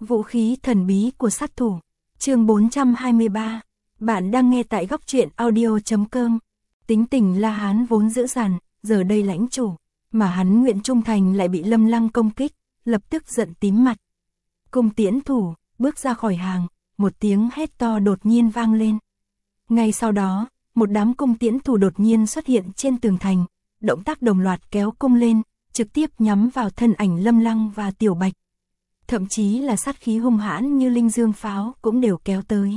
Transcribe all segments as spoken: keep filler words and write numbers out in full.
Vũ khí thần bí của sát thủ. Chương bốn trăm hai mươi ba. Bạn đang nghe tại góc truyện audio chấm com. Tính tình La Hán vốn dữ dằn, giờ đây lãnh chủ, mà hắn nguyện trung thành lại bị Lâm Lăng công kích, lập tức giận tím mặt. Cung tiễn thủ, bước ra khỏi hàng, một tiếng hét to đột nhiên vang lên. Ngay sau đó, một đám cung tiễn thủ đột nhiên xuất hiện trên tường thành, động tác đồng loạt kéo cung lên, trực tiếp nhắm vào thân ảnh Lâm Lăng và Tiểu Bạch. Thậm chí là sát khí hung hãn như linh dương pháo cũng đều kéo tới.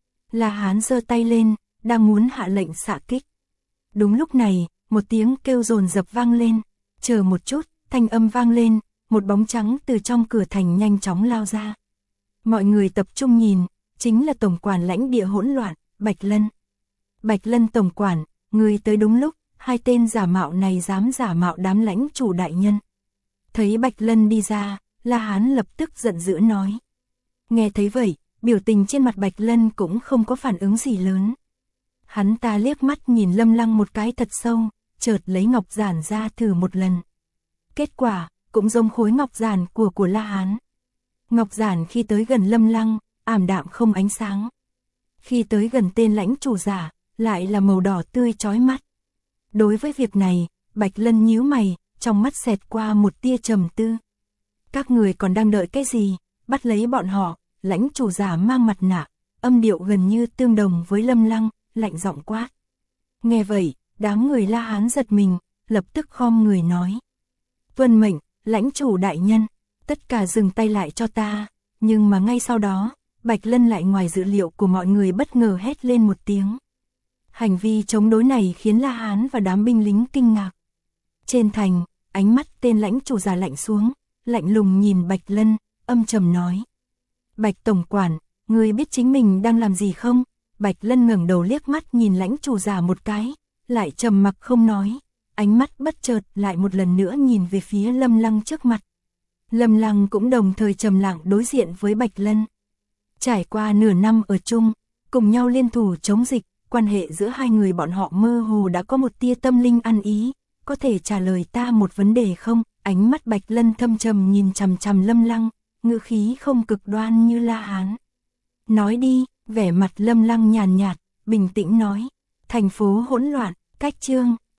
La Hán giơ tay lên, đang muốn hạ lệnh xạ kích. Đúng lúc này, một tiếng kêu dồn dập vang lên. Chờ một chút, thanh âm vang lên, một bóng trắng từ trong cửa thành nhanh chóng lao ra. Mọi người tập trung nhìn, chính là tổng quản lãnh địa hỗn loạn, Bạch Lân. Bạch Lân tổng quản, người tới đúng lúc, hai tên giả mạo này dám giả mạo đám lãnh chủ đại nhân. Thấy Bạch Lân đi ra, La Hán lập tức giận dữ nói. Nghe thấy vậy, biểu tình trên mặt Bạch Lân cũng không có phản ứng gì lớn. Hắn ta liếc mắt nhìn Lâm Lăng một cái thật sâu, chợt lấy ngọc giản ra thử một lần. Kết quả, cũng giống khối ngọc giản của của La Hán. Ngọc giản khi tới gần Lâm Lăng, ảm đạm không ánh sáng. Khi tới gần tên lãnh chủ giả, lại là màu đỏ tươi chói mắt. Đối với việc này, Bạch Lân nhíu mày, trong mắt xẹt qua một tia trầm tư. Các người còn đang đợi cái gì, bắt lấy bọn họ. Lãnh chủ giả mang mặt nạ, âm điệu gần như tương đồng với Lâm Lăng, lạnh giọng quát. Nghe vậy, đám người La Hán giật mình, lập tức khom người nói. Tuân mệnh, lãnh chủ đại nhân, tất cả dừng tay lại cho ta. Nhưng mà ngay sau đó, Bạch Lân lại ngoài dự liệu của mọi người bất ngờ hét lên một tiếng. Hành vi chống đối này khiến La Hán và đám binh lính kinh ngạc. Trên thành, ánh mắt tên lãnh chủ giả lạnh xuống, lạnh lùng nhìn Bạch Lân, âm trầm nói. Bạch tổng quản, ngươi biết chính mình đang làm gì không? Bạch Lân ngẩng đầu liếc mắt nhìn lãnh chủ giả một cái, lại trầm mặc không nói, ánh mắt bất chợt lại một lần nữa nhìn về phía Lâm Lăng trước mặt. Lâm Lăng cũng đồng thời trầm lặng đối diện với Bạch Lân. Trải qua nửa năm ở chung, cùng nhau liên thủ chống dịch, quan hệ giữa hai người bọn họ mơ hồ đã có một tia tâm linh ăn ý, có thể trả lời ta một vấn đề không? Ánh mắt Bạch Lân thâm trầm nhìn chằm chằm Lâm Lăng, ngữ khí không cực đoan như La Hán. Nói đi, vẻ mặt Lâm Lăng nhàn nhạt, bình tĩnh nói. Thành phố hỗn loạn, cách chương.